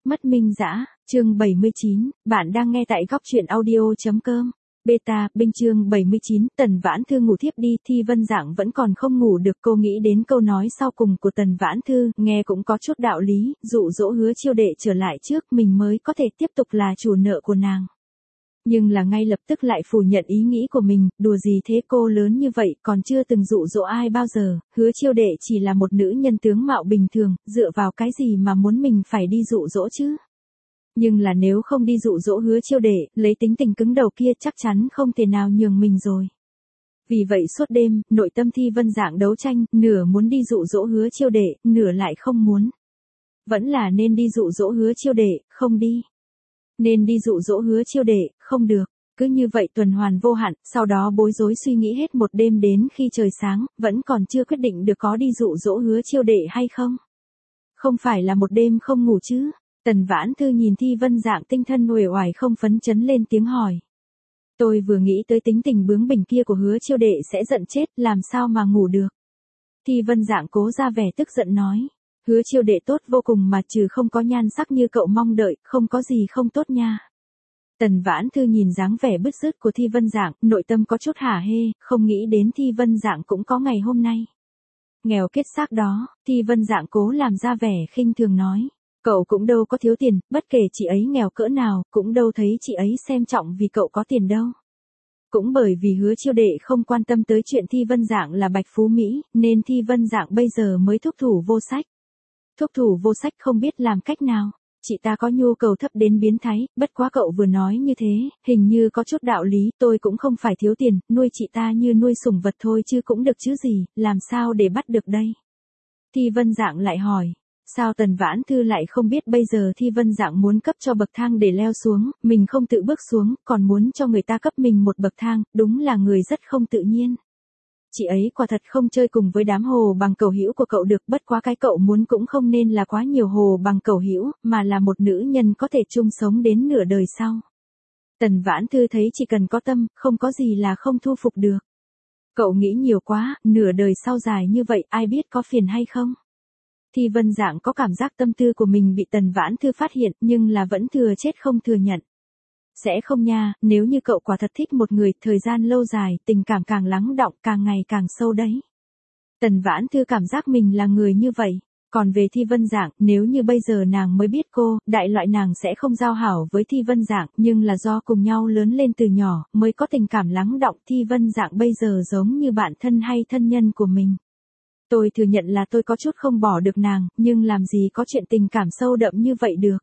Mất Minh Dã, chương 79, bạn đang nghe tại góc truyện audio.com. Beta, Binh chương 79, Tần Vãn Thư ngủ thiếp đi, Thi Vân Dạng vẫn còn không ngủ được, cô nghĩ đến câu nói sau cùng của Tần Vãn Thư, nghe cũng có chút đạo lý, dụ dỗ Hứa Chiêu Đệ trở lại trước mình mới có thể tiếp tục là chủ nợ của nàng. Nhưng là ngay lập tức lại phủ nhận ý nghĩ của mình, đùa gì thế, cô lớn như vậy còn chưa từng dụ dỗ ai bao giờ, Hứa Chiêu Đệ chỉ là một nữ nhân tướng mạo bình thường, dựa vào cái gì mà muốn mình phải đi dụ dỗ chứ? Nhưng là nếu không đi dụ dỗ Hứa Chiêu Đệ, lấy tính tình cứng đầu kia chắc chắn không thể nào nhường mình rồi. Vì vậy suốt đêm, nội tâm Thi Vân Dạng đấu tranh, nửa muốn đi dụ dỗ Hứa Chiêu Đệ, nửa lại không muốn. Vẫn là nên đi dụ dỗ Hứa Chiêu Đệ, không đi. Nên đi dụ dỗ Hứa Chiêu Đệ, không được. Cứ như vậy tuần hoàn vô hạn, sau đó bối rối suy nghĩ hết một đêm đến khi trời sáng, vẫn còn chưa quyết định được có đi dụ dỗ Hứa Chiêu Đệ hay không. Không phải là một đêm không ngủ chứ? Tần Vãn Thư nhìn Thi Vân Dạng tinh thần uể oải không phấn chấn lên tiếng hỏi. Tôi vừa nghĩ tới tính tình bướng bỉnh kia của Hứa Chiêu Đệ sẽ giận chết, làm sao mà ngủ được. Thi Vân Dạng cố ra vẻ tức giận nói. Hứa Chiêu Đệ tốt vô cùng mà trừ không có nhan sắc như cậu mong đợi, không có gì không tốt nha. Tần Vãn Thư nhìn dáng vẻ bứt rứt của Thi Vân Dạng, nội tâm có chút hả hê, không nghĩ đến Thi Vân Dạng cũng có ngày hôm nay. Nghèo kết xác đó, Thi Vân Dạng cố làm ra vẻ khinh thường nói. Cậu cũng đâu có thiếu tiền, bất kể chị ấy nghèo cỡ nào, cũng đâu thấy chị ấy xem trọng vì cậu có tiền đâu. Cũng bởi vì Hứa Chiêu Đệ không quan tâm tới chuyện Thi Vân Dạng là bạch phú Mỹ, nên Thi Vân Dạng bây giờ mới thúc thủ vô sách. Thúc thủ vô sách không biết làm cách nào. Chị ta có nhu cầu thấp đến biến thái, bất quá cậu vừa nói như thế, hình như có chút đạo lý, tôi cũng không phải thiếu tiền, nuôi chị ta như nuôi sủng vật thôi chứ cũng được chứ gì, làm sao để bắt được đây? Thi Vân Dạng lại hỏi, sao Tần Vãn Thư lại không biết bây giờ Thi Vân Dạng muốn cấp cho bậc thang để leo xuống, mình không tự bước xuống, còn muốn cho người ta cấp mình một bậc thang, đúng là người rất không tự nhiên. Chị ấy quả thật không chơi cùng với đám hồ bằng cầu hữu của cậu được, bất quá cái cậu muốn cũng không nên là quá nhiều hồ bằng cầu hữu, mà là một nữ nhân có thể chung sống đến nửa đời sau. Tần Vãn Thư thấy chỉ cần có tâm, không có gì là không thu phục được. Cậu nghĩ nhiều quá, nửa đời sau dài như vậy ai biết có phiền hay không? Thi Vân Dạng có cảm giác tâm tư của mình bị Tần Vãn Thư phát hiện, nhưng là vẫn thừa chết không thừa nhận. Sẽ không nha, nếu như cậu quả thật thích một người, thời gian lâu dài, tình cảm càng lắng đọng, càng ngày càng sâu đấy. Tần Vãn Thư cảm giác mình là người như vậy. Còn về Thi Vân Dạng, nếu như bây giờ nàng mới biết cô, đại loại nàng sẽ không giao hảo với Thi Vân Dạng, nhưng là do cùng nhau lớn lên từ nhỏ, mới có tình cảm lắng đọng. Thi Vân Dạng bây giờ giống như bạn thân hay thân nhân của mình. Tôi thừa nhận là tôi có chút không bỏ được nàng, nhưng làm gì có chuyện tình cảm sâu đậm như vậy được.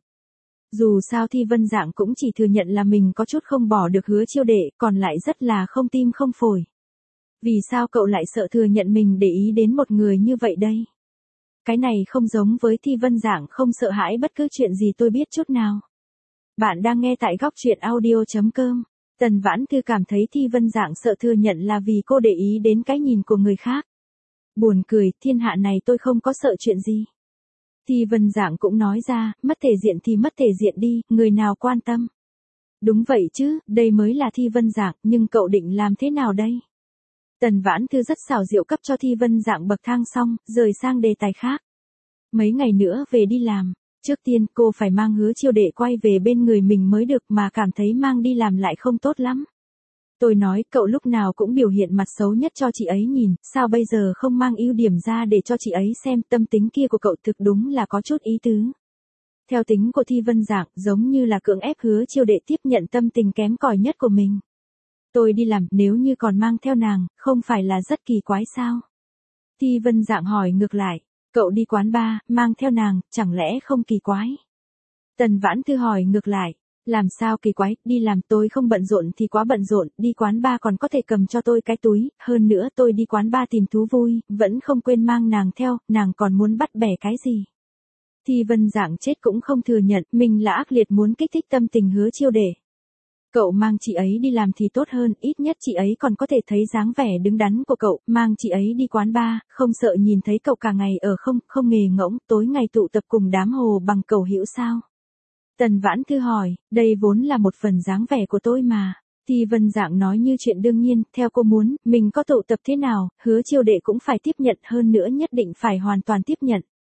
Dù sao Thi Vân Dạng cũng chỉ thừa nhận là mình có chút không bỏ được Hứa Chiêu Đệ, còn lại rất là không tim không phổi. Vì sao cậu lại sợ thừa nhận mình để ý đến một người như vậy đây? Cái này không giống với Thi Vân Dạng không sợ hãi bất cứ chuyện gì tôi biết chút nào. Bạn đang nghe tại góc truyện audio.com. Tần Vãn Thư cảm thấy Thi Vân Dạng sợ thừa nhận là vì cô để ý đến cái nhìn của người khác. Buồn cười, thiên hạ này tôi không có sợ chuyện gì. Thi Vân Dạng cũng nói ra, mất thể diện thì mất thể diện đi, người nào quan tâm. Đúng vậy chứ, đây mới là Thi Vân Dạng, nhưng cậu định làm thế nào đây? Tần Vãn Thư rất xảo diệu cấp cho Thi Vân Dạng bậc thang xong, rời sang đề tài khác. Mấy ngày nữa về đi làm, trước tiên cô phải mang Hứa Chiêu Đệ quay về bên người mình mới được, mà cảm thấy mang đi làm lại không tốt lắm. Tôi nói cậu lúc nào cũng biểu hiện mặt xấu nhất cho chị ấy nhìn, sao bây giờ không mang ưu điểm ra để cho chị ấy xem, tâm tính kia của cậu thực đúng là có chút ý tứ. Theo tính của Thi Vân Dạng, giống như là cưỡng ép Hứa Chiêu Đệ tiếp nhận tâm tình kém cỏi nhất của mình. Tôi đi làm, nếu như còn mang theo nàng, không phải là rất kỳ quái sao? Thi Vân Dạng hỏi ngược lại, cậu đi quán bar, mang theo nàng, chẳng lẽ không kỳ quái? Tần Vãn Thư hỏi ngược lại. Làm sao kỳ quái, đi làm tôi không bận rộn thì quá bận rộn, đi quán bar còn có thể cầm cho tôi cái túi, hơn nữa tôi đi quán bar tìm thú vui, vẫn không quên mang nàng theo, nàng còn muốn bắt bẻ cái gì. Thi Vân Dạng chết cũng không thừa nhận, mình là ác liệt muốn kích thích tâm tình Hứa Chiêu Đệ. Cậu mang chị ấy đi làm thì tốt hơn, ít nhất chị ấy còn có thể thấy dáng vẻ đứng đắn của cậu, mang chị ấy đi quán bar, không sợ nhìn thấy cậu cả ngày ở không nghề ngỗng, tối ngày tụ tập cùng đám hồ bằng cầu hữu sao. Tần Vãn Thư hỏi, đây vốn là một phần dáng vẻ của tôi mà. Thi Vân Dạng nói như chuyện đương nhiên, theo cô muốn, mình có tụ tập thế nào, Hứa Chiêu Đệ cũng phải tiếp nhận, hơn nữa nhất định phải hoàn toàn tiếp nhận.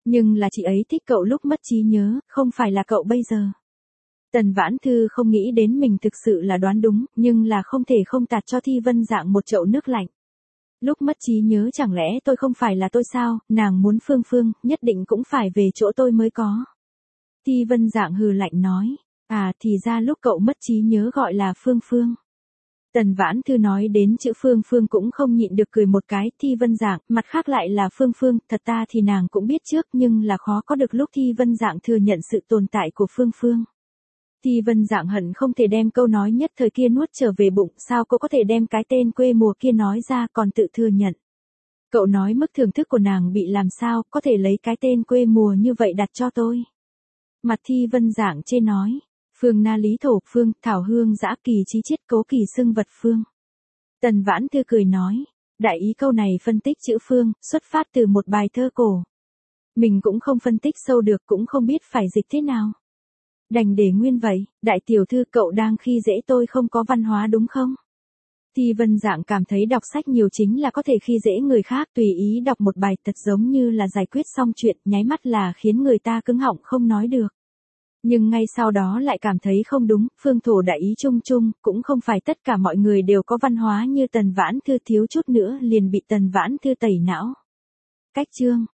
Nhưng là chị ấy thích cậu lúc mất trí nhớ, không phải là cậu bây giờ. Tần Vãn Thư không nghĩ đến mình thực sự là đoán đúng, nhưng là không thể không tạt cho Thi Vân Dạng một chậu nước lạnh. Lúc mất trí nhớ chẳng lẽ tôi không phải là tôi sao, nàng muốn Phương Phương, nhất định cũng phải về chỗ tôi mới có. Thi Vân Dạng hừ lạnh nói, à thì ra lúc cậu mất trí nhớ gọi là Phương Phương. Tần Vãn Thư nói đến chữ Phương Phương cũng không nhịn được cười một cái, Thi Vân Dạng, mặt khác lại là Phương Phương, thật ta thì nàng cũng biết trước nhưng là khó có được lúc Thi Vân Dạng thừa nhận sự tồn tại của Phương Phương. Thi Vân Dạng hận không thể đem câu nói nhất thời kia nuốt trở về bụng, sao cô có thể đem cái tên quê mùa kia nói ra còn tự thừa nhận. Cậu nói mức thưởng thức của nàng bị làm sao, có thể lấy cái tên quê mùa như vậy đặt cho tôi. Mặt Thi Vân Dạng chê nói, Phương Na Lý Thổ Phương, Thảo Hương Dã Kỳ Chí Chiết Cố Kỳ Xưng Vật Phương. Tần Vãn Thư cười nói, đại ý câu này phân tích chữ Phương, xuất phát từ một bài thơ cổ. Mình cũng không phân tích sâu được, cũng không biết phải dịch thế nào. Đành để nguyên vậy, đại tiểu thư cậu đang khi dễ tôi không có văn hóa đúng không? Thi Vân Dạng cảm thấy đọc sách nhiều chính là có thể khi dễ người khác, tùy ý đọc một bài thật giống như là giải quyết xong chuyện, nháy mắt là khiến người ta cứng họng không nói được. Nhưng ngay sau đó lại cảm thấy không đúng, Phương Thổ đại ý chung chung, cũng không phải tất cả mọi người đều có văn hóa như Tần Vãn Thư, thiếu chút nữa liền bị Tần Vãn Thư tẩy não. Cách chương